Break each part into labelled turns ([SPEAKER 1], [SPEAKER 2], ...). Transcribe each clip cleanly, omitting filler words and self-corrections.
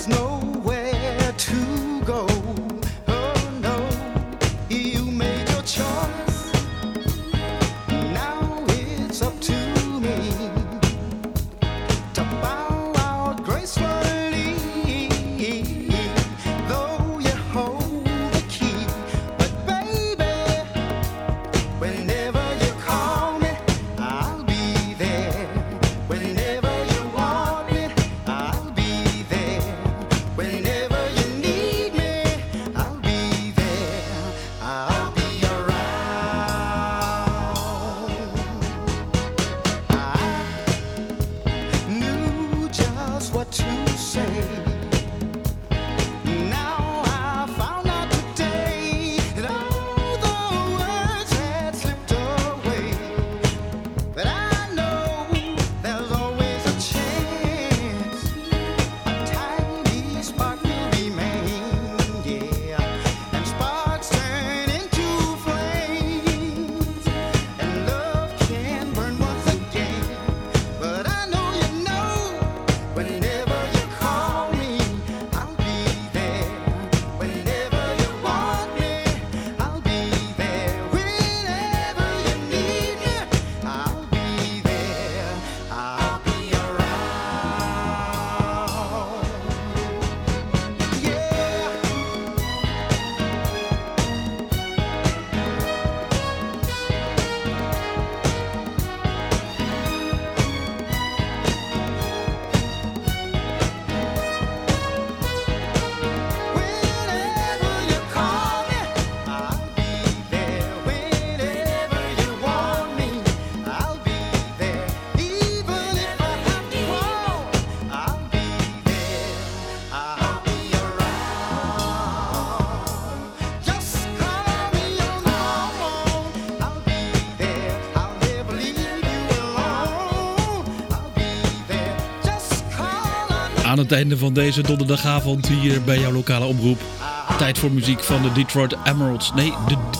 [SPEAKER 1] Aan het einde van deze donderdagavond hier bij jouw lokale omroep. Tijd voor muziek van de Detroit Emeralds. Nee,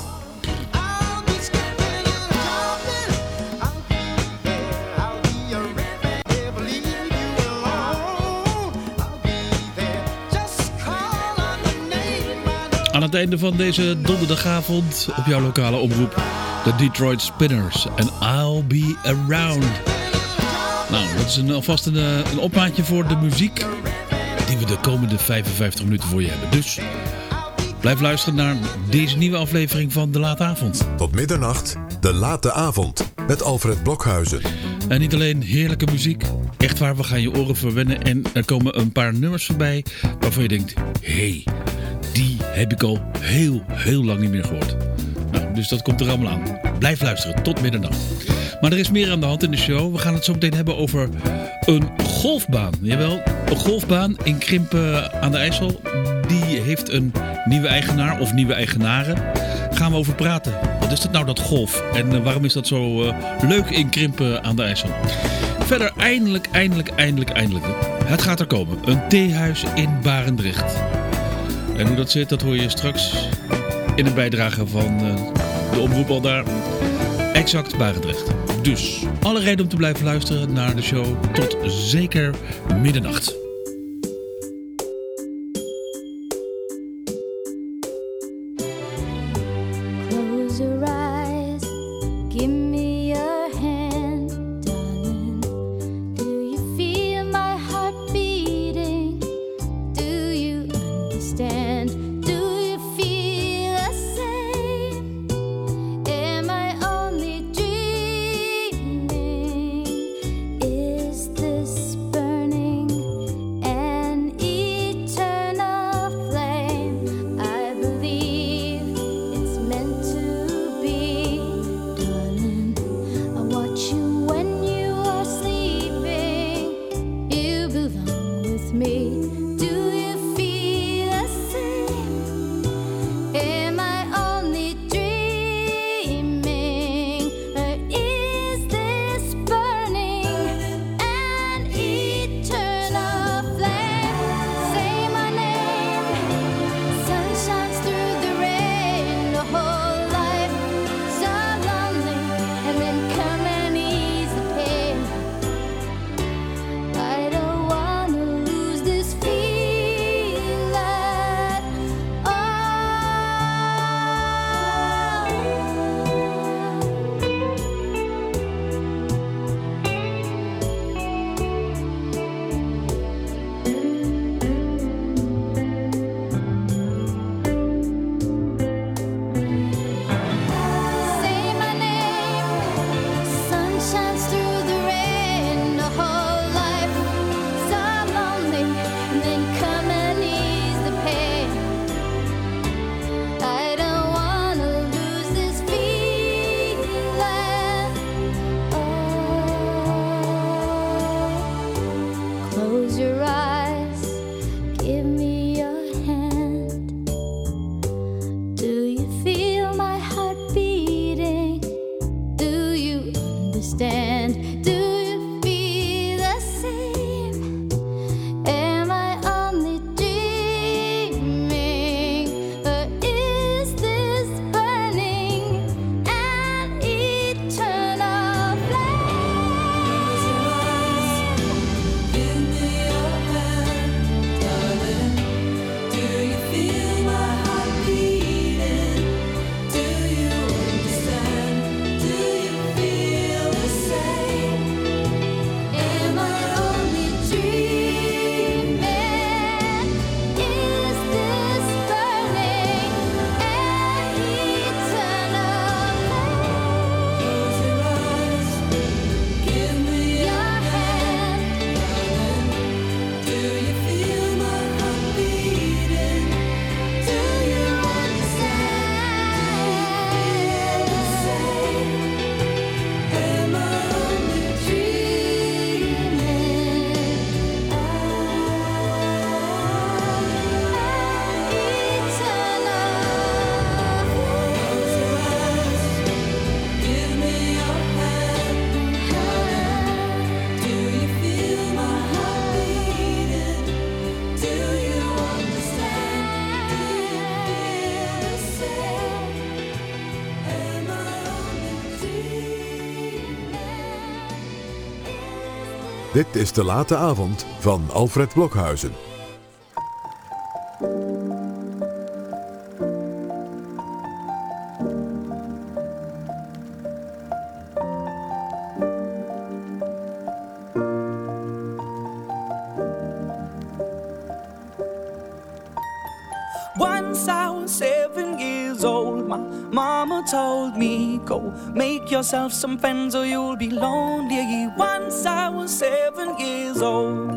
[SPEAKER 1] aan het einde van deze donderdagavond op jouw lokale omroep. De Detroit Spinners en I'll Be Around. Nou, dat is alvast een opmaatje voor de muziek die we de komende 55 minuten voor je hebben. Dus blijf luisteren naar deze nieuwe aflevering van De Late Avond.
[SPEAKER 2] Tot middernacht, De Late Avond met Alfred Blokhuizen.
[SPEAKER 1] En niet alleen heerlijke muziek, echt waar, we gaan je oren verwennen. En er komen een paar nummers voorbij waarvan je denkt, hé, die heb ik al heel lang niet meer gehoord. Nou, dus dat komt er allemaal aan. Blijf luisteren, tot middernacht. Maar er is meer aan de hand in de show. We gaan het zo meteen hebben over een golfbaan. Jawel, een golfbaan in Krimpen aan de IJssel. Die heeft een nieuwe eigenaar of nieuwe eigenaren. Gaan we over praten. Wat is dat nou, dat golf? En waarom is dat zo leuk in Krimpen aan de IJssel? Verder, eindelijk. Het gaat er komen. Een theehuis in Barendrecht. En hoe dat zit, dat hoor je straks in een bijdrage van de omroep al daar. Exact Barendrecht. Dus alle reden om te blijven luisteren naar de show tot zeker middernacht.
[SPEAKER 3] Close your eyes, give me your hand, darling. Do you feel my heart beating? Do you understand? Do you feel the same? Am I only dreaming? Is this burning
[SPEAKER 2] Dit is De Late Avond van Alfred Blokhuizen.
[SPEAKER 4] Once I was 7 years old, my mama told me, go make yourself some friends or you'll be lonely. Once I was 7 years old.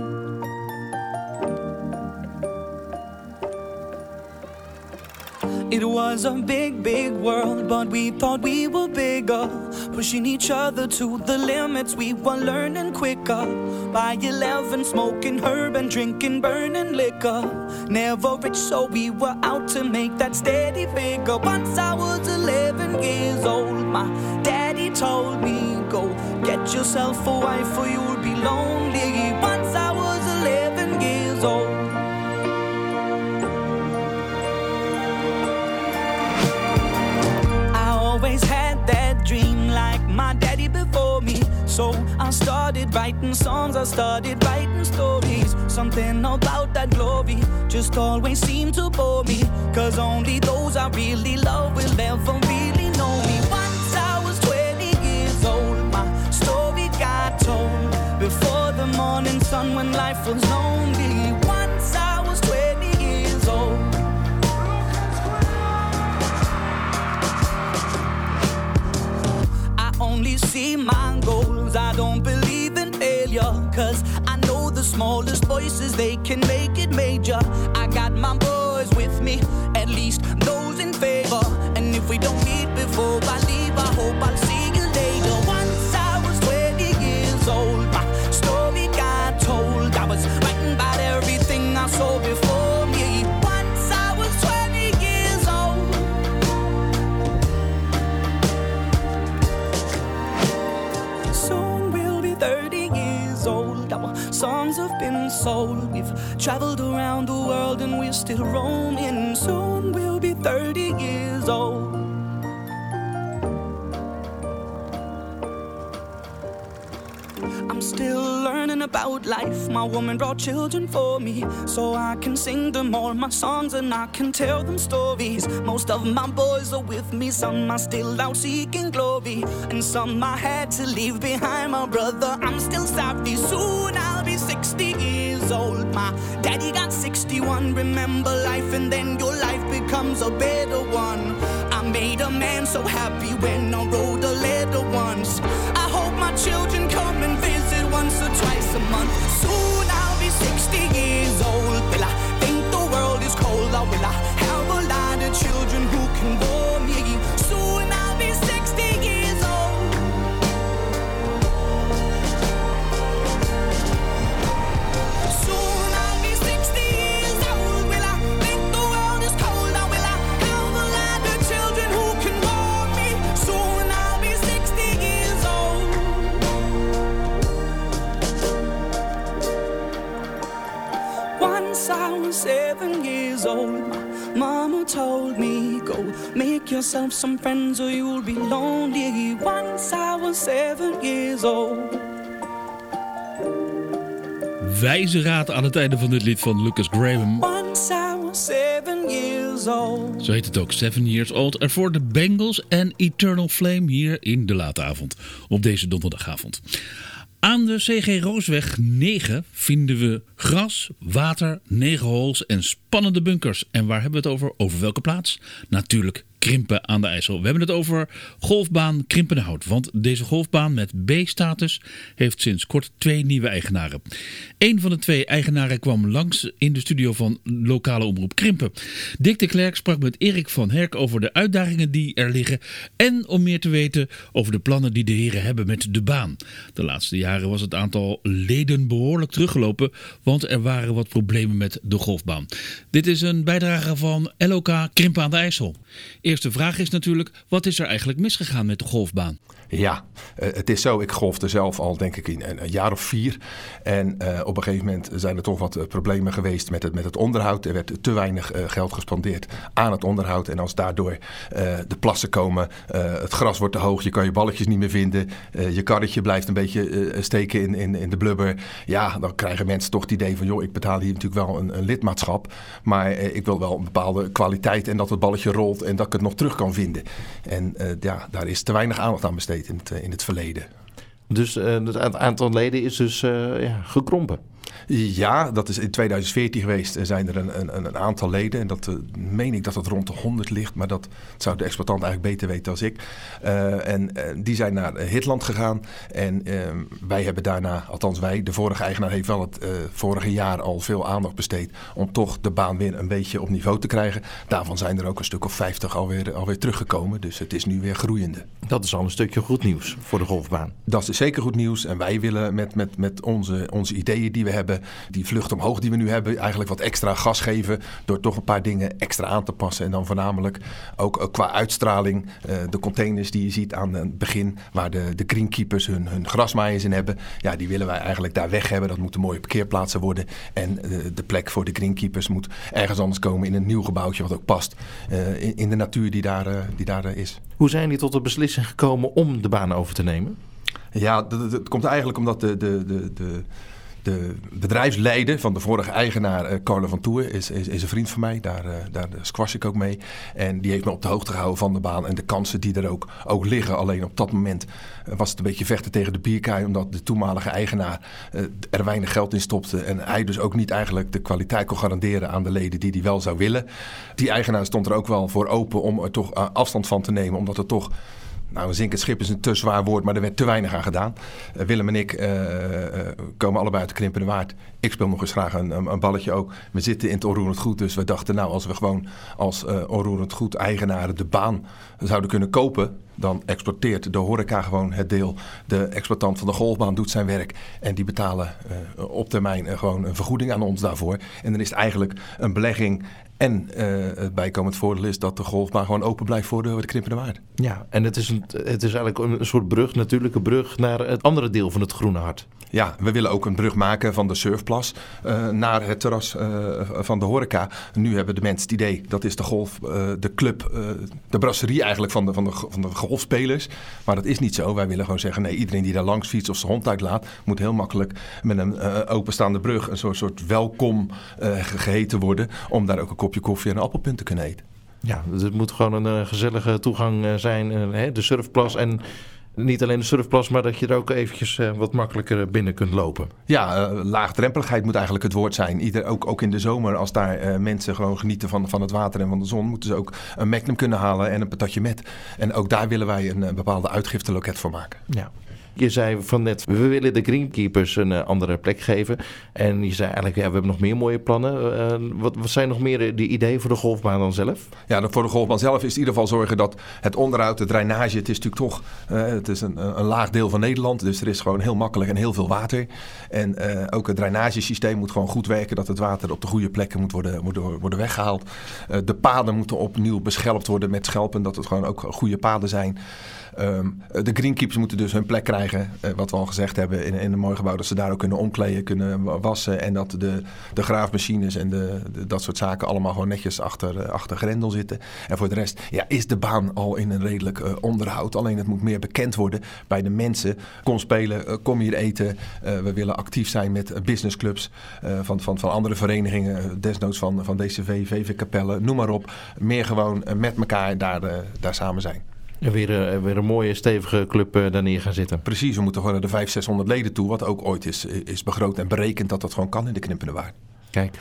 [SPEAKER 4] It was a big, big world, but we thought we were bigger, pushing each other to the limits. We were learning quicker. By 11, smoking herb and drinking burning liquor. Never rich, so we were out to make that steady figure. Once I was 11 years old, my daddy told me, go get yourself a wife or you'll be lonely. Once I was 11 years old. Always had that dream like my daddy before me. So I started writing songs, I started writing stories. Something about that glory just always seemed to bore me. Cause only those I really love will ever really know me. Once I was 20 years old, my story got told. Before the morning sun when life was lonely. Once I was 20 years old. Only see my goals, I don't believe in failure. Cause I know the smallest voices, they can make it major. I got my boys with me, at least those in favor. And if we don't meet before I leave, I hope I'll see you later. Once I was 20 years old, my story got told. I was writing about everything I saw before me. Once I was 20 years old. Soon we'll be 30 years old. Our songs have been sold. We've traveled around the world and we're still roaming. Soon we'll be 30 years old. I'm still learning about life. My woman brought children for me, so I can sing them all my songs and I can tell them stories. Most of my boys are with me, some are still out seeking glory, and some I had to leave behind. My brother, I'm still sorry. Soon I'll be 60 years old. My daddy got 61. Remember life and then your life becomes a better one. I made a man so happy when I wrote a letter once. I hope my children come and visit once or twice a month. Soon I'll be 60 years old. Will I think the world is cold, or will I have a lot of children who can bore me? Soon I'll be 60 years old. Soon I'll be 60 years old. Will I think the world is cold, or will I have a lot of children who can bore me? Soon I'll be 60 years old. Once I was 7 years old, my mama told me, go make yourself some friends or you'll be lonely. Once I was 7 years old.
[SPEAKER 1] Wijze raad aan het einde van dit lied van Lucas Graham.
[SPEAKER 4] Once I was 7 years old.
[SPEAKER 1] Zo heet het ook, 7 Years Old. Ervoor de Bengals en Eternal Flame hier in de late avond. Op deze donderdagavond. Aan de C.G. Roosweg 9 vinden we gras, water, 9 holes en spannende bunkers. En waar hebben we het over? Over welke plaats? Natuurlijk Krimpen aan de IJssel. We hebben het over golfbaan Krimpenhout. Want deze golfbaan met B-status heeft sinds kort 2 nieuwe eigenaren. Eén van de 2 eigenaren kwam langs in de studio van lokale omroep Krimpen. Dick de Klerk sprak met Erik van Herk over de uitdagingen die er liggen. En om meer te weten over de plannen die de heren hebben met de baan. De laatste jaren was het aantal leden behoorlijk teruggelopen. Want er waren wat problemen met de golfbaan. Dit is een bijdrage van LOK Krimpen aan de IJssel. eerste vraag is natuurlijk, wat is er eigenlijk misgegaan met de golfbaan?
[SPEAKER 5] Ja, het is zo. Ik golfde zelf al denk ik in een jaar of 4. En op een gegeven moment zijn er toch wat problemen geweest met het onderhoud. Er werd te weinig geld gespendeerd aan het onderhoud. En als daardoor de plassen komen, het gras wordt te hoog, je kan je balletjes niet meer vinden. Je karretje blijft een beetje steken in de blubber. Ja, dan krijgen mensen toch het idee van, joh, ik betaal hier natuurlijk wel een lidmaatschap. Maar ik wil wel een bepaalde kwaliteit en dat het balletje rolt en dat ik het nog terug kan vinden. En daar is te weinig aandacht aan besteed in het verleden.
[SPEAKER 6] Dus het aantal leden is dus gekrompen?
[SPEAKER 5] Ja, dat is in 2014 geweest. Er zijn er een aantal leden. En dat meen ik dat het rond de 100 ligt. Maar dat zou de exploitant eigenlijk beter weten dan ik. En die zijn naar Hitland gegaan. En wij hebben daarna, althans wij, de vorige eigenaar heeft wel het vorige jaar al veel aandacht besteed om toch de baan weer een beetje op niveau te krijgen. Daarvan zijn er ook een stuk of 50 alweer teruggekomen. Dus het is nu weer groeiende.
[SPEAKER 6] Dat is al een stukje goed nieuws voor de golfbaan.
[SPEAKER 5] Dat is zeker goed nieuws. En wij willen met onze ideeën die we hebben, die vlucht omhoog die we nu hebben, eigenlijk wat extra gas geven door toch een paar dingen extra aan te passen. En dan voornamelijk ook qua uitstraling. De containers die je ziet aan het begin, waar de greenkeepers hun grasmaaiers in hebben. Ja, die willen wij eigenlijk daar weg hebben. Dat moeten mooie parkeerplaatsen worden. En de plek voor de greenkeepers moet ergens anders komen in een nieuw gebouwtje wat ook past in de natuur die daar is.
[SPEAKER 6] Hoe zijn die tot de beslissing gekomen om de baan over te nemen?
[SPEAKER 5] Ja, het komt eigenlijk omdat de bedrijfsleider van de vorige eigenaar, Carlo van Toer, is een vriend van mij. Daar squash ik ook mee. En die heeft me op de hoogte gehouden van de baan en de kansen die er ook liggen. Alleen op dat moment was het een beetje vechten tegen de bierkaai, omdat de toenmalige eigenaar er weinig geld in stopte. En hij dus ook niet eigenlijk de kwaliteit kon garanderen aan de leden die hij wel zou willen. Die eigenaar stond er ook wel voor open om er toch afstand van te nemen, omdat het toch... Nou, een zinkend schip is een te zwaar woord, maar er werd te weinig aan gedaan. Willem en ik komen allebei uit de Krimpende Waard. Ik speel nog eens graag een balletje ook. We zitten in het onroerend goed, dus we dachten, nou, als we gewoon als onroerend goed eigenaren de baan zouden kunnen kopen, dan exploiteert de horeca gewoon het deel. De exploitant van de golfbaan doet zijn werk en die betalen op termijn gewoon een vergoeding aan ons daarvoor. En dan is het eigenlijk een belegging. En het bijkomend voordeel is dat de golfbaan gewoon open blijft voor de Krimpende Waard.
[SPEAKER 6] Ja, en het is eigenlijk een soort brug, natuurlijke brug naar het andere deel van het Groene Hart.
[SPEAKER 5] Ja, we willen ook een brug maken van de surfplas naar het terras van de horeca. Nu hebben de mensen het idee, dat is de golf, de club, de brasserie eigenlijk van de golfspelers. Maar dat is niet zo. Wij willen gewoon zeggen, nee, iedereen die daar langs fietst of zijn hond uitlaat, moet heel makkelijk met een openstaande brug een soort welkom geheten worden, om daar ook een kopje koffie en een appelpunt te kunnen eten.
[SPEAKER 6] Ja, dus het moet gewoon een gezellige toegang zijn, de surfplas. En niet alleen de surfplas, maar dat je er ook eventjes wat makkelijker binnen kunt lopen.
[SPEAKER 5] Ja, laagdrempeligheid moet eigenlijk het woord zijn. Ook in de zomer, als daar mensen gewoon genieten van het water en van de zon, moeten ze ook een Magnum kunnen halen en een patatje met. En ook daar willen wij een bepaalde uitgifteloket voor maken.
[SPEAKER 6] Ja. Je zei van net, we willen de greenkeepers een andere plek geven. En je zei eigenlijk, ja, we hebben nog meer mooie plannen. Wat zijn nog meer de ideeën voor de golfbaan dan zelf? Ja,
[SPEAKER 5] voor de golfbaan zelf is in ieder geval zorgen dat het onderhoud, de drainage, het is natuurlijk toch het is een laag deel van Nederland. Dus er is gewoon heel makkelijk en heel veel water. En ook het drainagesysteem moet gewoon goed werken, dat het water op de goede plekken moet worden weggehaald. De paden moeten opnieuw beschelpt worden met schelpen, dat het gewoon ook goede paden zijn. De greenkeepers moeten dus hun plek krijgen, wat we al gezegd hebben, in een mooi gebouw, dat ze daar ook kunnen omkleden, kunnen wassen en dat de graafmachines en dat soort zaken allemaal gewoon netjes achter grendel zitten. En voor de rest is de baan al in een redelijk onderhoud, alleen het moet meer bekend worden bij de mensen. Kom spelen, kom hier eten. We willen actief zijn met businessclubs van andere verenigingen, desnoods van DCV, VV Capelle, noem maar op. Meer gewoon met elkaar daar samen zijn.
[SPEAKER 6] En weer een mooie stevige club daar neer gaan zitten.
[SPEAKER 5] Precies, we moeten gewoon naar de 500-600 leden toe. Wat ook ooit is begroot en berekend dat dat gewoon kan in de Krimpende Waard.
[SPEAKER 6] Kijk,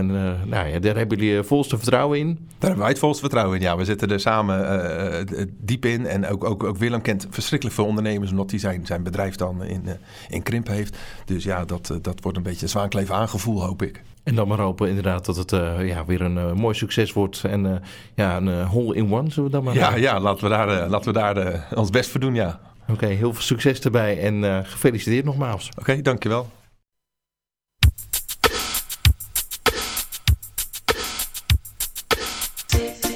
[SPEAKER 6] daar hebben jullie volste vertrouwen in.
[SPEAKER 5] Daar hebben wij het volste vertrouwen in, ja. We zitten er samen diep in. En ook Willem kent verschrikkelijk veel ondernemers, omdat hij zijn bedrijf dan in Krimpen heeft. Dus ja, dat wordt een beetje een Zwaankleef aangevoel, hoop ik.
[SPEAKER 6] En dan maar hopen inderdaad dat het weer een mooi succes wordt. En een hole-in-one, zullen we dan maar
[SPEAKER 5] houden? Ja, laten we daar ons best voor doen, ja.
[SPEAKER 6] Oké, heel veel succes erbij en gefeliciteerd nogmaals.
[SPEAKER 5] Oké, dankjewel.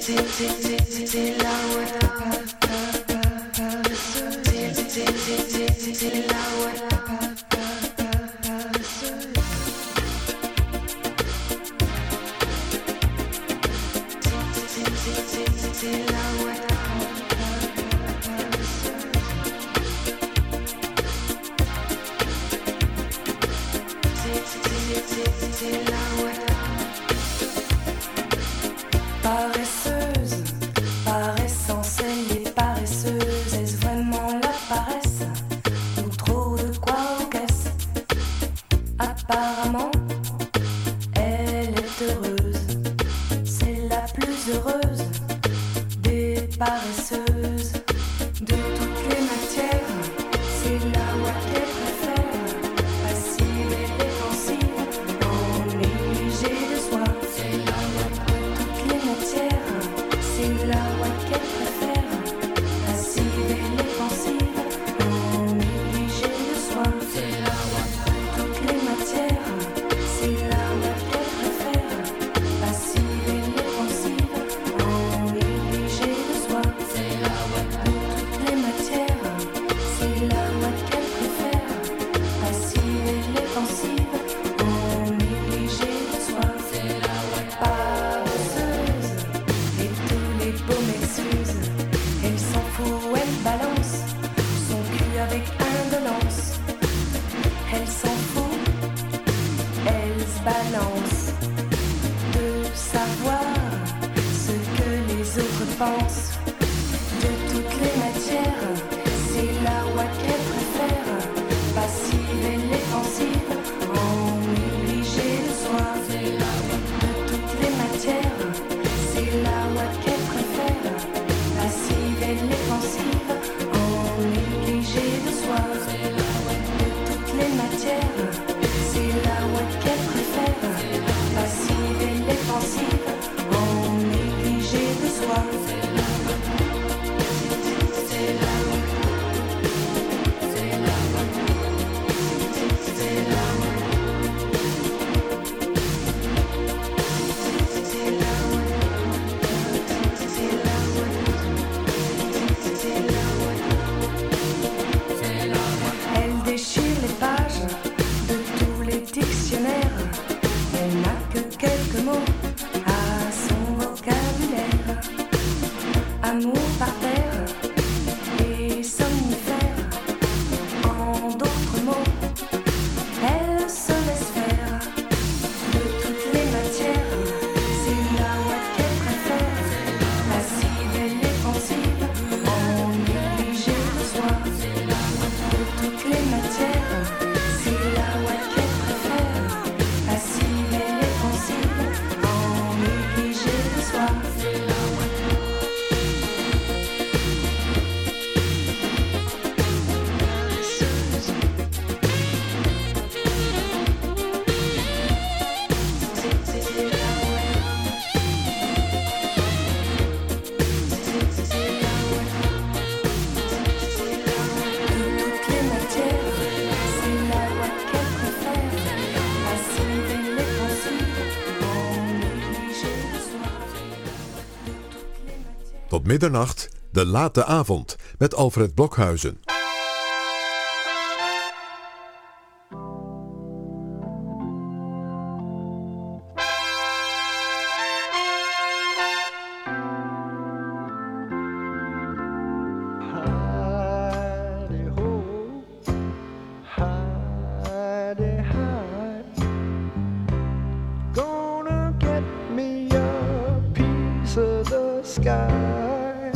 [SPEAKER 7] Paresseuse, par essence elle est paresseuse. Est-ce vraiment la paresse ou trop de quoi aux caisses? Apparemment, elle est heureuse. C'est la plus heureuse des paresseuses. De toutes les matières, c'est la voie qu'elle préfère. Passive et défensive, en négligée de soi. C'est la voie de toutes les matières, c'est la voie qu'elle préfère. Passive et défensive, en négligée de soi. C'est la voie de toutes les matières, c'est la voie qu'elle préfère. Passive et défensive, en négligée de soi. C'est la voie de toutes les matières, c'est la voie qu'elle préfère. Passive et défensive, en négligée de soi. C'est la voie paresseuse, et tous les beaux m'excusent. Elle s'en fout, elle balance son cul avec indolence. Elle s'en fout, elle se balance de savoir ce que les autres pensent. De toutes les matières, c'est la voie qu'elle préfère. Passive et défensive, en négligée de soi. C'est la voie de toutes les matières, c'est la voie qu'elle préfère. Passive et défensive, en négligée de soi. C'est la voie de toutes les matières, c'est la voie qu'elle préfère. Passive et défensive, en négligée de soi. C'est la voie, c'est la voie, c'est la voie, c'est la voie, c'est la voie, c'est la voie, c'est la voie, c'est la voie. Elle déchire les pages de tous les dictionnaires. Elle n'a que quelques mots à son vocabulaire. Amour par terre et somnifère. En d'autres mots, elle se laisse faire. De toutes les matières, c'est la voie qu'elle préfère. Passive et défensive, en négligée de soi. De toutes les matières, c'est la voie qu'elle préfère. Passive et défensive, en négligée de soi. C'est la voie.
[SPEAKER 2] Tot middernacht, de late avond, met Alfred Blokhuizen.
[SPEAKER 8] Gonna get me a piece of the sky.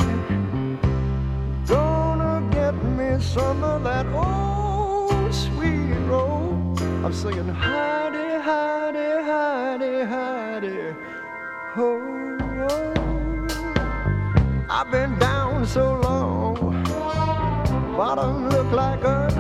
[SPEAKER 8] Gonna get me some of that old sweet roll. I'm singing hidey, hidey, hidey, hidey, ho, oh. I've been down so long, bottom look like earth.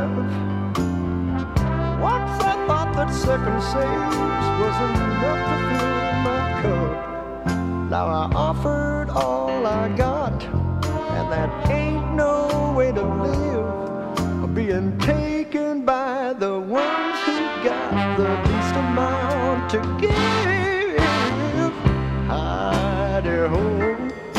[SPEAKER 8] Once I thought that second sage was enough to fill my cup. Now I offered all I got, and that ain't no way to live. Being taken by the ones who got the least amount to give. Hidey ho.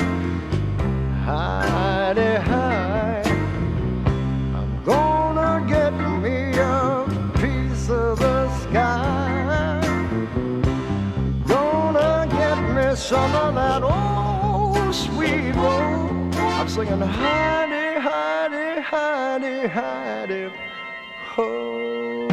[SPEAKER 8] some of that old sweet road. I'm singing Heidi, Heidi, Heidi, Heidi, ho.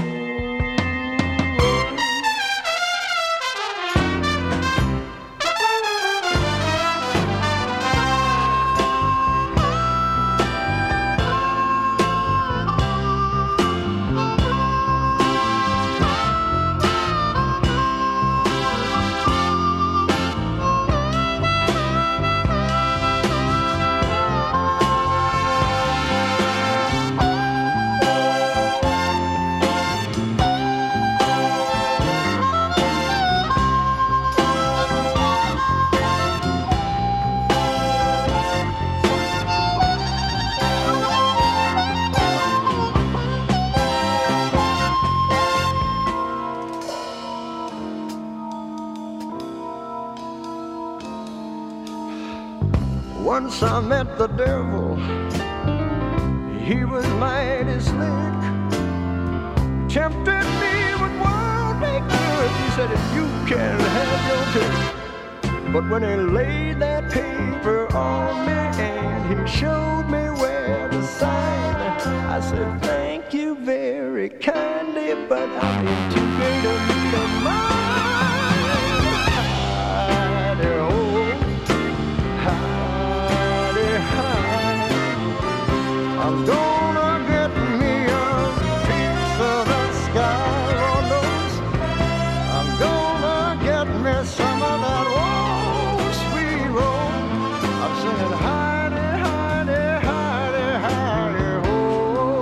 [SPEAKER 8] Once I met the devil, he was mighty slick. Tempted me with worldly goods. He said, if you can have your pick. But when he laid that paper on me and he showed me where to sign, I said, thank you very kindly, but I'm in too great a need of mine. I'm gonna get me a piece of the sky, Lord knows. I'm gonna get me some of that old sweet road. I'm singing Heidi, Heidi, Heidi, Heidi, ho.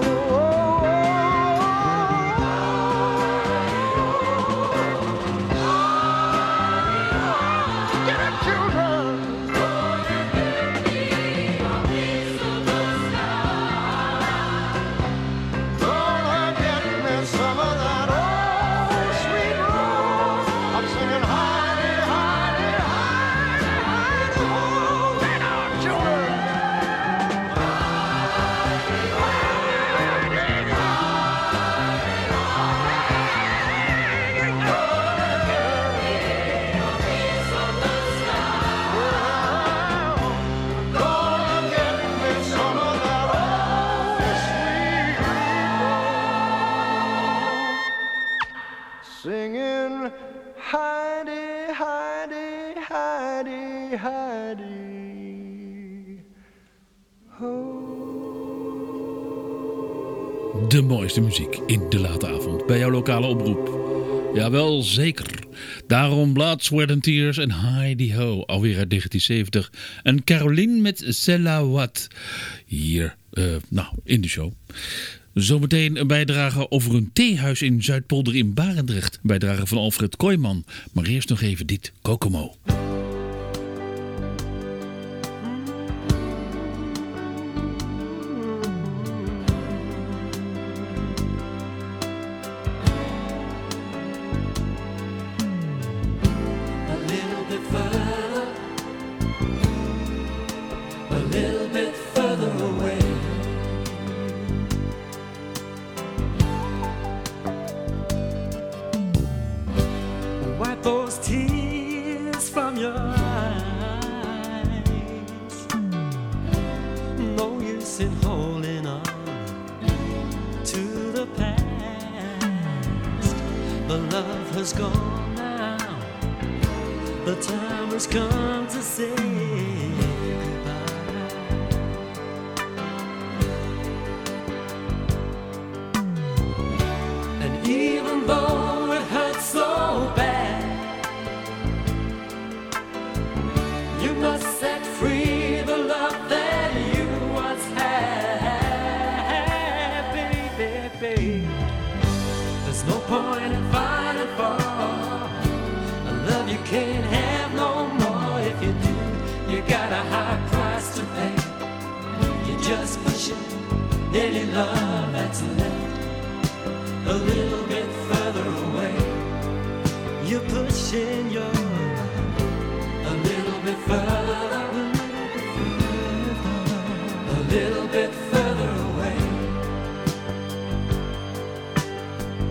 [SPEAKER 8] Get it, children. Singing Heidi, Heidi, Heidi, Heidi, ho.
[SPEAKER 1] De mooiste muziek in de late avond bij jouw lokale omroep. Jawel, zeker. Daarom Blood, Sweat and Tears en Heidi Ho, alweer uit 1970. En Caroline met Selawat hier in de show. Zometeen een bijdrage over een theehuis in Zuidpolder in Barendrecht. Een bijdrage van Alfred Kooijman. Maar eerst nog even dit, Kokomo.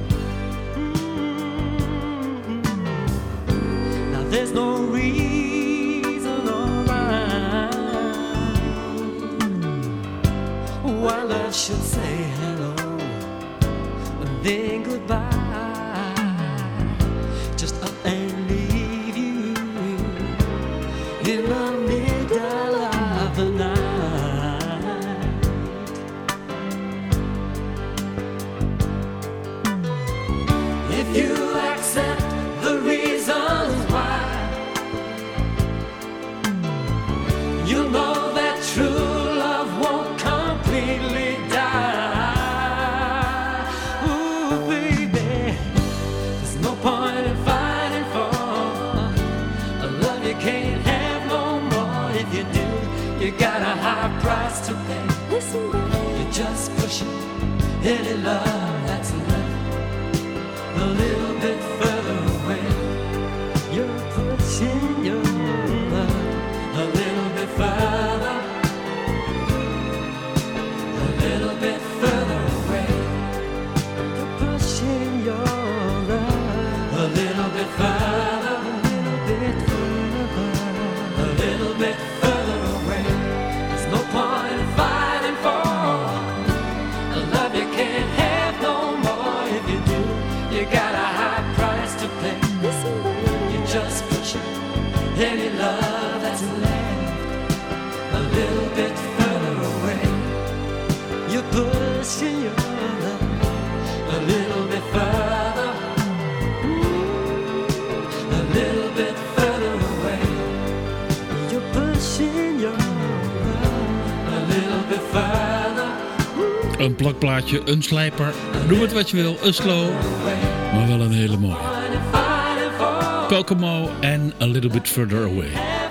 [SPEAKER 9] There's no reason in the middle of the night. If you accept the reasons why, you'll know that true love won't completely die. Ooh, baby, there's no point in fighting for a love you can't have no more. If you do, you got a high price to pay.
[SPEAKER 3] Listen, baby.
[SPEAKER 9] You're just pushing any love that's left a little bit further away. You're pushing your love a little bit further, a little bit further away. You're pushing your love a little bit further, a little bit further away. There's no point in fighting for a love you can't have no more. If you do, you got a high price to pay. You're just pushing any love that's left a little bit further away. You're pushing your love a little bit further, a little bit further away. You're pushing your love a little bit further.
[SPEAKER 1] Een plakplaatje, een slijper, noem het wat je wil, een slow, maar wel een hele mooie. Kokomo en A Little Bit Further Away.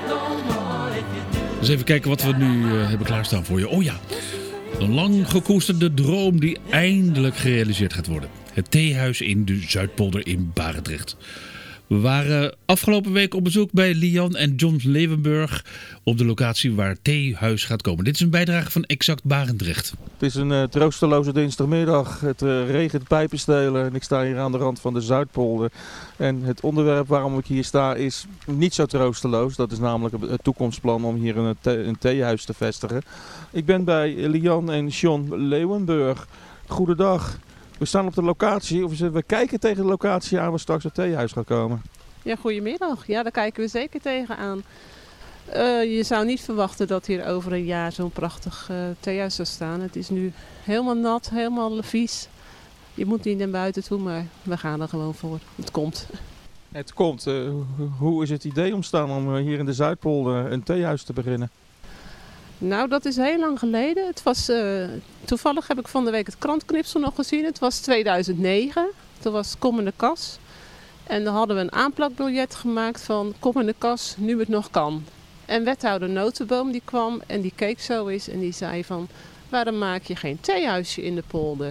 [SPEAKER 1] Dus even kijken wat we nu hebben klaarstaan voor je. Oh ja, een lang gekoesterde droom die eindelijk gerealiseerd gaat worden. Het theehuis in de Zuidpolder in Barendrecht. We waren afgelopen week op bezoek bij Lian en John Leeuwenburg op de locatie waar het theehuis gaat komen. Dit is een bijdrage van Exact Barendrecht.
[SPEAKER 10] Het is een troosteloze dinsdagmiddag. Het regent pijpenstelen en ik sta hier aan de rand van de Zuidpolder. En het onderwerp waarom ik hier sta is niet zo troosteloos. Dat is namelijk het toekomstplan om hier een theehuis te vestigen. Ik ben bij Lian en John Leeuwenburg. Goedendag. We staan op de locatie, of we kijken tegen de locatie aan waar straks het theehuis gaat komen.
[SPEAKER 11] Ja, goedemiddag. Ja, daar kijken we zeker tegenaan. Je zou niet verwachten dat hier over een jaar zo'n prachtig theehuis zou staan. Het is nu helemaal nat, helemaal vies. Je moet niet naar buiten toe, maar we gaan er gewoon voor. Het komt.
[SPEAKER 10] Het komt. Hoe is het idee ontstaan om hier in de Zuidpolder een theehuis te beginnen?
[SPEAKER 11] Nou, dat is heel lang geleden. Het was, toevallig heb ik van de week het krantknipsel nog gezien. Het was 2009. Toen was Kom in de Kas. En dan hadden we een aanplakbiljet gemaakt van Kom in de Kas, nu het nog kan. En wethouder Notenboom die kwam en die keek zo eens en die zei van... waarom maak je geen theehuisje in de polder?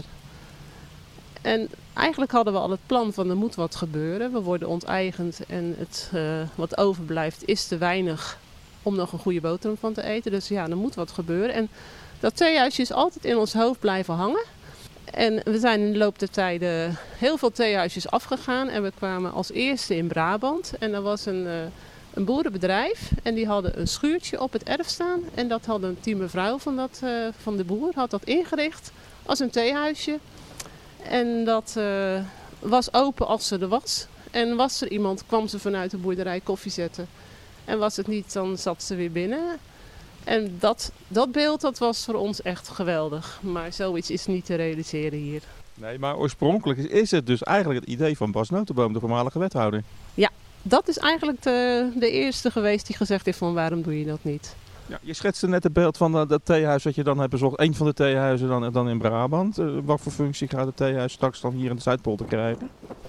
[SPEAKER 11] En eigenlijk hadden we al het plan van er moet wat gebeuren. We worden onteigend en het wat overblijft is te weinig om nog een goede boterham van te eten. Dus ja, er moet wat gebeuren. En dat theehuisje is altijd in ons hoofd blijven hangen. En we zijn in de loop der tijden heel veel theehuisjes afgegaan. En we kwamen als eerste in Brabant. En er was een boerenbedrijf. En die hadden een schuurtje op het erf staan. En dat had een team mevrouw van de boer had dat ingericht als een theehuisje. En dat was open als ze er was. En was er iemand, kwam ze vanuit de boerderij koffie zetten. En was het niet, dan zat ze weer binnen. En dat beeld, dat was voor ons echt geweldig. Maar zoiets is niet te realiseren hier.
[SPEAKER 10] Nee, maar oorspronkelijk is het dus eigenlijk het idee van Bas Notenboom, de voormalige wethouder.
[SPEAKER 11] Ja, dat is eigenlijk de eerste geweest die gezegd heeft van waarom doe je dat niet.
[SPEAKER 10] Ja, je schetste net het beeld van dat theehuis dat je dan hebt bezocht. Eén van de theehuizen dan in Brabant. Wat voor functie gaat het theehuis straks dan hier in de Zuidpolder krijgen?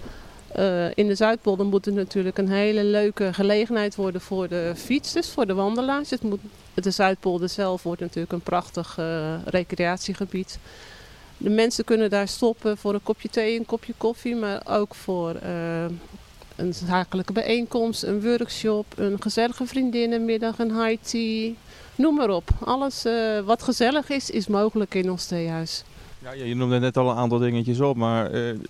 [SPEAKER 11] In de Zuidpolder moet het natuurlijk een hele leuke gelegenheid worden voor de fietsers, voor de wandelaars. De Zuidpolder zelf wordt natuurlijk een prachtig recreatiegebied. De mensen kunnen daar stoppen voor een kopje thee, een kopje koffie, maar ook voor een zakelijke bijeenkomst, een workshop, een gezellige vriendinnenmiddag, een high tea. Noem maar op. Alles wat gezellig is mogelijk in ons theehuis.
[SPEAKER 10] Ja, je noemde net al een aantal dingetjes op, maar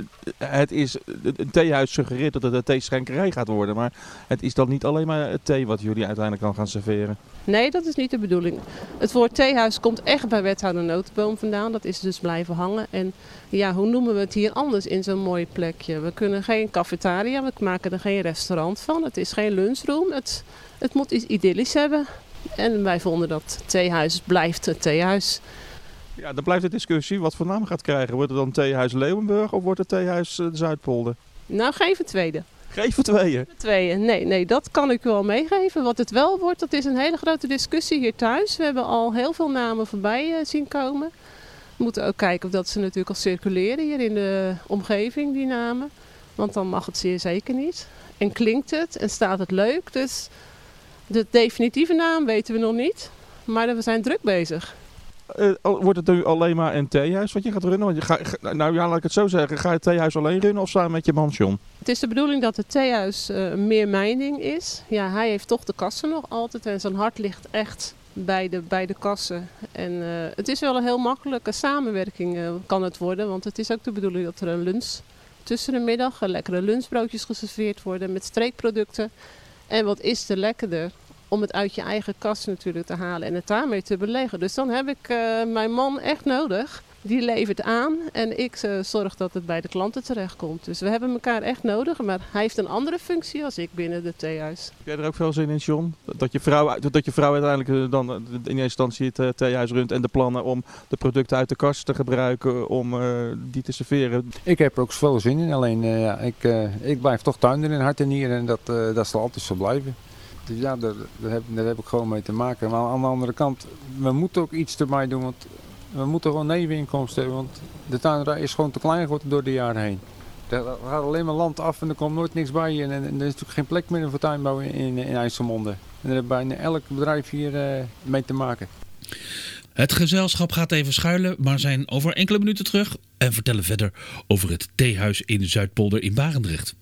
[SPEAKER 10] een theehuis suggereert dat het een theeschenkerij gaat worden. Maar het is dan niet alleen maar het thee wat jullie uiteindelijk dan gaan serveren?
[SPEAKER 11] Nee, dat is niet de bedoeling. Het woord theehuis komt echt bij wethouder Notenboom vandaan. Dat is dus blijven hangen. En ja, hoe noemen we het hier anders in zo'n mooi plekje? We kunnen geen cafetaria, we maken er geen restaurant van. Het is geen lunchroom. Het moet iets idyllisch hebben. En wij vonden dat theehuis blijft het theehuis.
[SPEAKER 10] Ja, dan blijft de discussie wat voor naam gaat krijgen. Wordt het dan Theehuis Leeuwenburg of wordt het Theehuis Zuidpolder?
[SPEAKER 11] Nou, geen van tweede.
[SPEAKER 10] Geen van tweeën?
[SPEAKER 11] Nee, dat kan ik u al meegeven. Wat het wel wordt, dat is een hele grote discussie hier thuis. We hebben al heel veel namen voorbij zien komen. We moeten ook kijken of dat ze natuurlijk al circuleren hier in de omgeving, die namen. Want dan mag het zeer zeker niet. En klinkt het en staat het leuk. Dus de definitieve naam weten we nog niet. Maar we zijn druk bezig.
[SPEAKER 10] Wordt het nu alleen maar een theehuis wat je gaat runnen? Want laat ik het zo zeggen. Ga je het theehuis alleen runnen of samen met je man John?
[SPEAKER 11] Het is de bedoeling dat het theehuis meer mijn ding is. Ja, hij heeft toch de kassen nog altijd. En zijn hart ligt echt bij de kassen. En het is wel een heel makkelijke samenwerking kan het worden. Want het is ook de bedoeling dat er een lunch tussen de middag, lekkere lunchbroodjes geserveerd worden met streekproducten. En wat is er lekkerder? Om het uit je eigen kast natuurlijk te halen en het daarmee te beleggen. Dus dan heb ik mijn man echt nodig. Die levert aan en ik zorg dat het bij de klanten terechtkomt. Dus we hebben elkaar echt nodig. Maar hij heeft een andere functie als ik binnen het theehuis.
[SPEAKER 10] Heb jij er ook veel zin in, John? Dat je vrouw uiteindelijk dan in eerste instantie het theehuis runt en de plannen om de producten uit de kast te gebruiken om die te serveren?
[SPEAKER 12] Ik heb er ook veel zin in. Alleen ik blijf toch tuinder in hart en nieren en dat zal altijd zo blijven. Dus ja, daar heb ik gewoon mee te maken. Maar aan de andere kant, we moeten ook iets erbij doen, want we moeten gewoon neveninkomsten hebben. Want de tuinderij is gewoon te klein geworden door de jaren heen. Er gaat alleen maar land af en er komt nooit niks bij. En er is natuurlijk geen plek meer voor tuinbouw in IJsselmonde. En daar heeft bijna elk bedrijf hier mee te maken.
[SPEAKER 1] Het gezelschap gaat even schuilen, maar zijn over enkele minuten terug en vertellen verder over het theehuis in Zuidpolder in Barendrecht.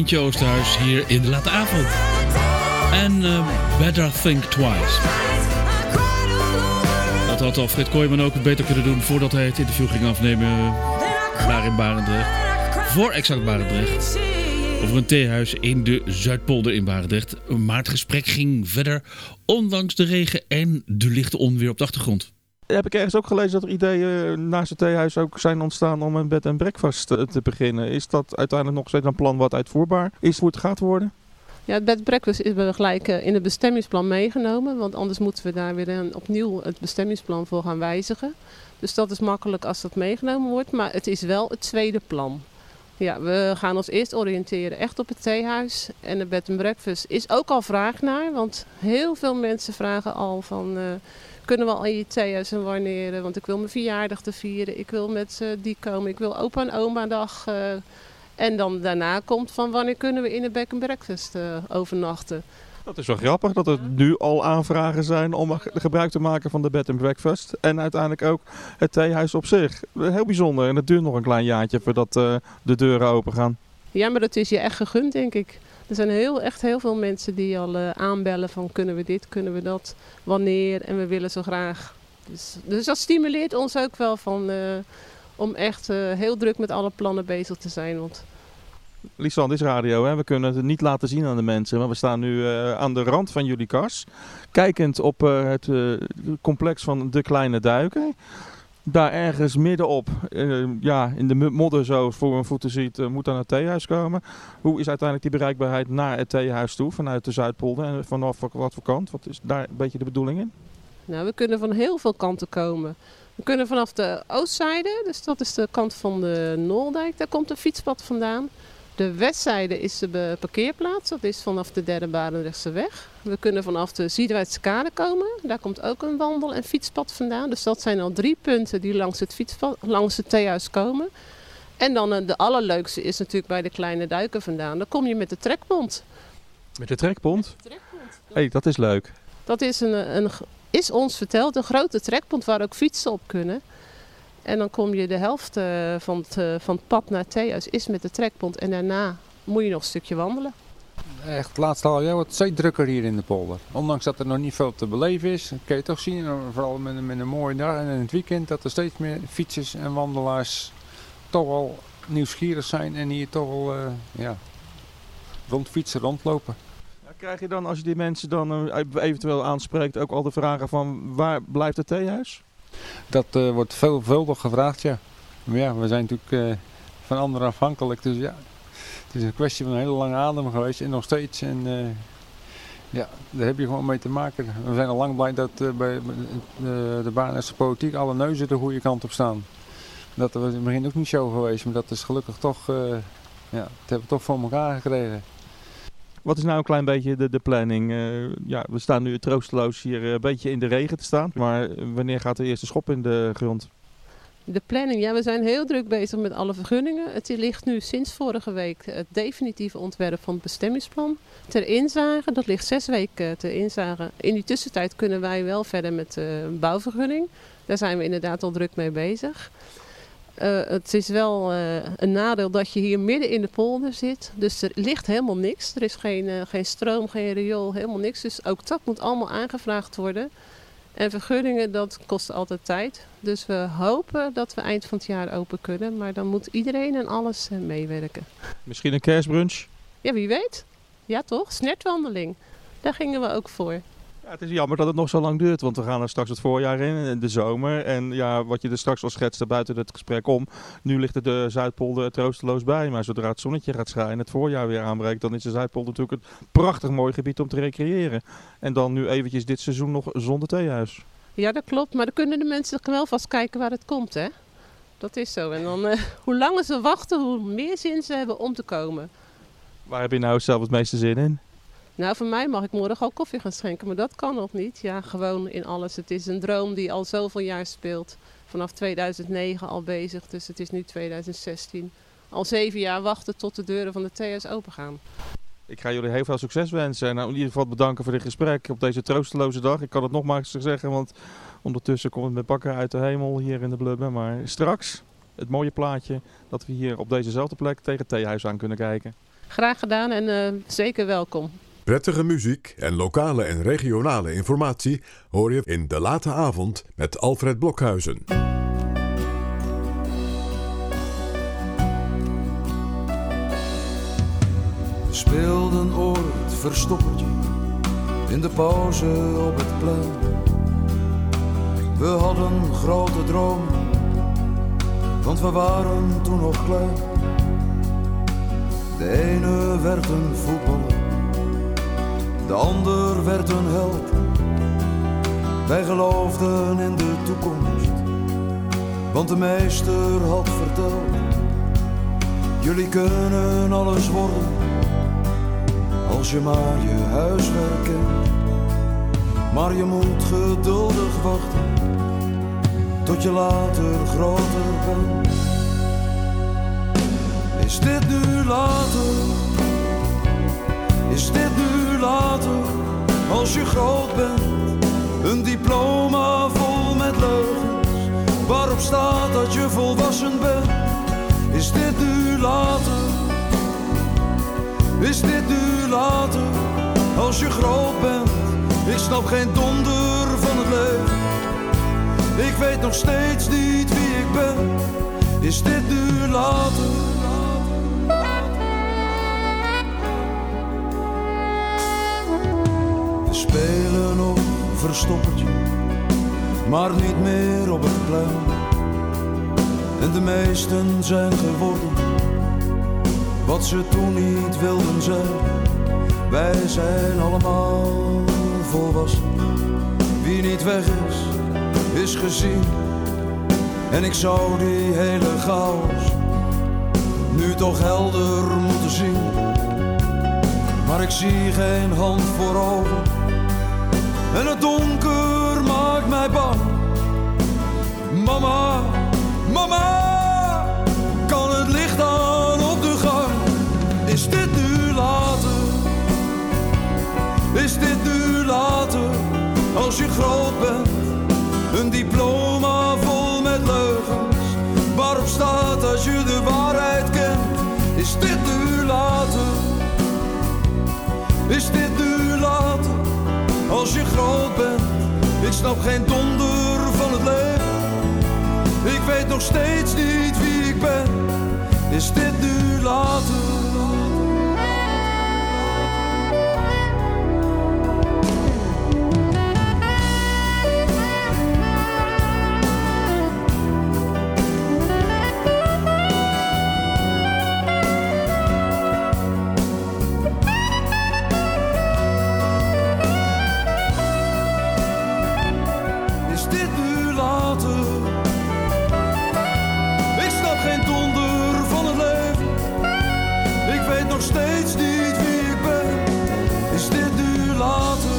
[SPEAKER 1] Leentje Oosterhuis hier in de late avond. En Better Think Twice. Dat had Alfred Kooijman ook beter kunnen doen voordat hij het interview ging afnemen daar in Barendrecht. Voor Exact Barendrecht. Over een theehuis in de Zuidpolder in Barendrecht. Maar het gesprek ging verder, ondanks de regen en de lichte onweer op de achtergrond.
[SPEAKER 10] Heb ik ergens ook gelezen dat er ideeën naast het theehuis ook zijn ontstaan om een bed en breakfast te beginnen. Is dat uiteindelijk nog steeds een plan wat uitvoerbaar is, hoe het gaat worden?
[SPEAKER 11] Ja, het bed and breakfast is gelijk in het bestemmingsplan meegenomen. Want anders moeten we daar weer opnieuw het bestemmingsplan voor gaan wijzigen. Dus dat is makkelijk als dat meegenomen wordt. Maar het is wel het tweede plan. Ja, we gaan ons eerst oriënteren echt op het theehuis. En de bed and breakfast is ook al vraag naar. Want heel veel mensen vragen al van... kunnen we al in je theehuis en wanneer? Want ik wil mijn verjaardag te vieren. Ik wil met die komen. Ik wil opa en oma dag. En dan daarna komt van wanneer kunnen we in de bed and breakfast overnachten.
[SPEAKER 10] Dat is wel grappig dat er nu al aanvragen zijn om gebruik te maken van de bed and breakfast. En uiteindelijk ook het theehuis op zich. Heel bijzonder. En het duurt nog een klein jaartje voordat de deuren open gaan.
[SPEAKER 11] Ja, maar dat is je echt gegund, denk ik. Er zijn echt heel veel mensen die al aanbellen van kunnen we dit, kunnen we dat, wanneer en we willen zo graag. Dus dat stimuleert ons ook wel om echt heel druk met alle plannen bezig te zijn. Want...
[SPEAKER 10] Lisanne, dit is radio, hè? We kunnen het niet laten zien aan de mensen, maar we staan nu aan de rand van jullie kas. Kijkend op het complex van De Kleine Duiken. Daar ergens middenop, in de modder zo voor mijn voeten ziet, moet dan het theehuis komen. Hoe is uiteindelijk die bereikbaarheid naar het theehuis toe, vanuit de Zuidpolder en vanaf wat voor kant? Wat is daar een beetje de bedoeling in?
[SPEAKER 11] Nou, we kunnen van heel veel kanten komen. We kunnen vanaf de oostzijde, dus dat is de kant van de Nooldijk, daar komt een fietspad vandaan. De westzijde is de parkeerplaats, dat is vanaf de Derde Barendrechtse weg. We kunnen vanaf de Ziedwijtse kade komen, daar komt ook een wandel- en fietspad vandaan. Dus dat zijn al 3 punten die langs het theehuis komen. En dan de allerleukste is natuurlijk bij de Kleine Duiken vandaan. Dan kom je met de trekpont.
[SPEAKER 10] Met de trekpont? Hé, dat is leuk.
[SPEAKER 11] Dat is ons verteld, een grote trekpont waar ook fietsen op kunnen. En dan kom je de helft van het pad naar het theehuis is met de trekpont. En daarna moet je nog een stukje wandelen.
[SPEAKER 12] Echt, het laatste half jaar wordt het steeds drukker hier in de polder. Ondanks dat er nog niet veel te beleven is, kun je toch zien, vooral met een mooie dag en in het weekend, dat er steeds meer fietsers en wandelaars toch wel nieuwsgierig zijn en hier toch wel rondfietsen, rondlopen.
[SPEAKER 10] Krijg je dan, als je die mensen dan eventueel aanspreekt, ook al de vragen van waar blijft het theehuis?
[SPEAKER 12] Dat wordt veelvuldig gevraagd, ja. Maar ja, we zijn natuurlijk van anderen afhankelijk, dus ja. Het is een kwestie van een hele lange adem geweest en nog steeds. En daar heb je gewoon mee te maken. We zijn al lang blij dat bij de Barendrechtse politiek alle neuzen de goede kant op staan. Dat was in het begin ook niet zo geweest, maar dat is gelukkig toch, dat hebben we toch voor elkaar gekregen.
[SPEAKER 10] Wat is nou een klein beetje de planning? We staan nu troosteloos hier een beetje in de regen te staan. Maar wanneer gaat de eerste schop in de grond?
[SPEAKER 11] De planning, we zijn heel druk bezig met alle vergunningen. Het ligt nu sinds vorige week het definitieve ontwerp van het bestemmingsplan ter inzage. Dat ligt 6 weken ter inzage. In die tussentijd kunnen wij wel verder met de bouwvergunning. Daar zijn we inderdaad al druk mee bezig. Het is wel een nadeel dat je hier midden in de polder zit. Dus er ligt helemaal niks. Er is geen stroom, geen riool, helemaal niks. Dus ook dat moet allemaal aangevraagd worden. En vergunningen, dat kost altijd tijd. Dus we hopen dat we eind van het jaar open kunnen. Maar dan moet iedereen en alles meewerken.
[SPEAKER 10] Misschien een kerstbrunch?
[SPEAKER 11] Ja, wie weet. Ja toch? Snertwandeling. Daar gingen we ook voor.
[SPEAKER 10] Ja, het is jammer dat het nog zo lang duurt, want we gaan er straks het voorjaar in, de zomer. En ja, wat je er straks al schetste buiten het gesprek om, nu ligt de Zuidpolder troosteloos bij. Maar zodra het zonnetje gaat schijnen, het voorjaar weer aanbreekt, dan is de Zuidpolder natuurlijk een prachtig mooi gebied om te recreëren. En dan nu eventjes dit seizoen nog zonder theehuis.
[SPEAKER 11] Ja, dat klopt. Maar dan kunnen de mensen wel vast kijken waar het komt, hè? Dat is zo. En dan, hoe langer ze wachten, hoe meer zin ze hebben om te komen.
[SPEAKER 10] Waar heb je nou zelf het meeste zin in?
[SPEAKER 11] Nou, voor mij mag ik morgen al koffie gaan schenken, maar dat kan nog niet. Ja, gewoon in alles. Het is een droom die al zoveel jaar speelt. Vanaf 2009 al bezig, dus het is nu 2016. Al 7 jaar wachten tot de deuren van de theehuis open gaan.
[SPEAKER 10] Ik ga jullie heel veel succes wensen. En in ieder geval bedanken voor dit gesprek op deze troosteloze dag. Ik kan het nogmaals zeggen, want ondertussen komt het met bakken uit de hemel hier in de Blubber. Maar straks het mooie plaatje dat we hier op dezezelfde plek tegen het theehuis aan kunnen kijken.
[SPEAKER 11] Graag gedaan en zeker welkom.
[SPEAKER 2] Prettige muziek en lokale en regionale informatie hoor je in De Late Avond met Alfred Blokhuizen.
[SPEAKER 13] We speelden ooit verstoppertje in de pauze op het plein. We hadden grote dromen, want we waren toen nog klein. De ene werd een voetballer, de ander werd een held. Wij geloofden in de toekomst, want de meester had verteld: jullie kunnen alles worden, als je maar je huiswerk kent. Maar je moet geduldig wachten, tot je later groter bent. Is dit nu later? Is dit nu later? Als je groot bent, een diploma vol met leugens, waarop staat dat je volwassen bent. Is dit nu later? Is dit nu later? Als je groot bent, ik snap geen donder van het leven. Ik weet nog steeds niet wie ik ben. Is dit nu later? We spelen nog verstoppertje, maar niet meer op het plein. En de meesten zijn geworden wat ze toen niet wilden zijn. Wij zijn allemaal volwassen. Wie niet weg is, is gezien. En ik zou die hele chaos nu toch helder moeten zien. Maar ik zie geen hand voor ogen en het donker maakt mij bang. Mama, mama, kan het licht aan op de gang? Is dit nu later? Is dit nu later? Als je groot bent, een diploma vol met leugens, waarop staat dat je de waarheid kent. Is dit nu later? Is dit nu later? Als je groot bent, ik snap geen donder van het leven. Ik weet nog steeds niet wie ik ben. Is dit nu later? Nog steeds niet wie ik ben. Is dit nu later?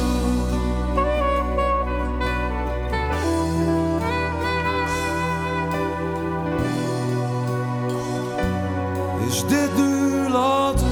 [SPEAKER 13] Is dit nu later?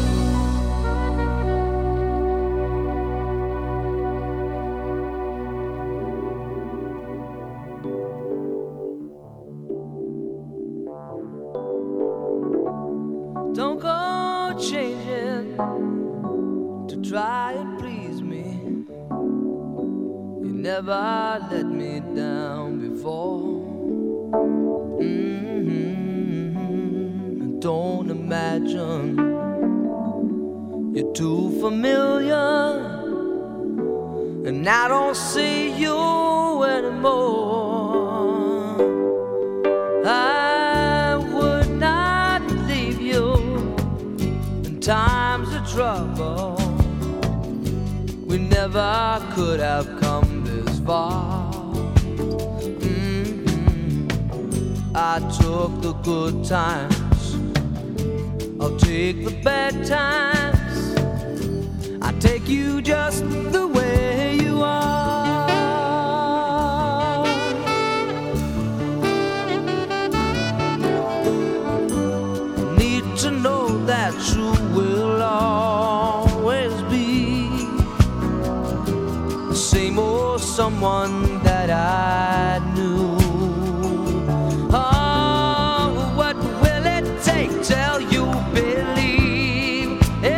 [SPEAKER 14] Don't go changing to try and please me. You never let me down before. Don't imagine you're too familiar, and I don't see you anymore. I would not leave you in times of trouble. We never could have come this far. I took the good times, I'll take the bad times. I take you just the way you are. Need to know that you will always be the same old someone that I knew. Oh, what will it take till you believe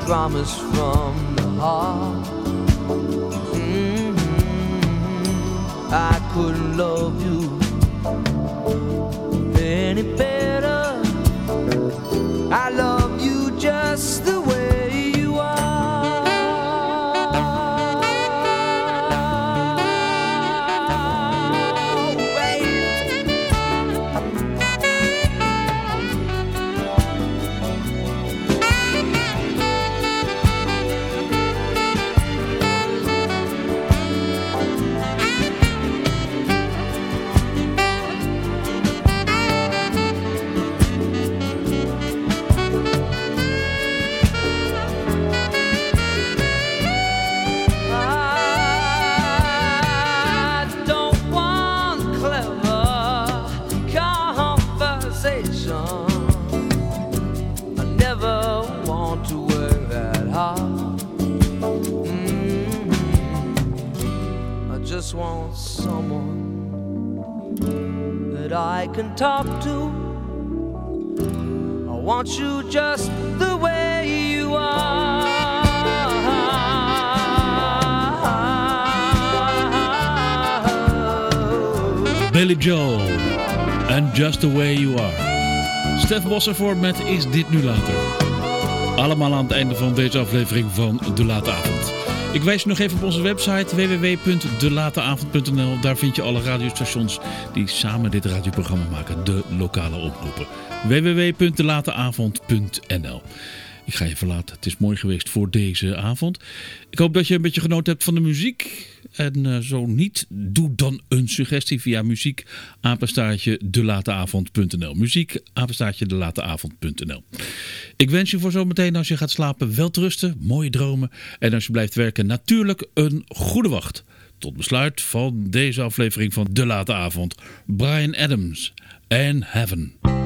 [SPEAKER 14] promise from the heart. I couldn't love you any better. I love you just the way you are. Just want someone that I can talk to. I want you just the way you are.
[SPEAKER 1] Billy Joel and Just the Way You Are. Stef Bossenvoort met Is Dit Nu Later. Allemaal aan het einde van deze aflevering van De Late Avond. Ik wijs je nog even op onze website www.delateavond.nl. Daar vind je alle radiostations die samen dit radioprogramma maken, de lokale omroepen. www.delateavond.nl. Ik ga je verlaten. Het is mooi geweest voor deze avond. Ik hoop dat je een beetje genoten hebt van de muziek. En zo niet, doe dan een suggestie via muziek@delateavond.nl. muziek@delateavond.nl. Ik wens je voor zometeen als je gaat slapen welterusten, mooie dromen. En als je blijft werken natuurlijk een goede wacht. Tot besluit van deze aflevering van De Late Avond. Bryan Adams en Heaven.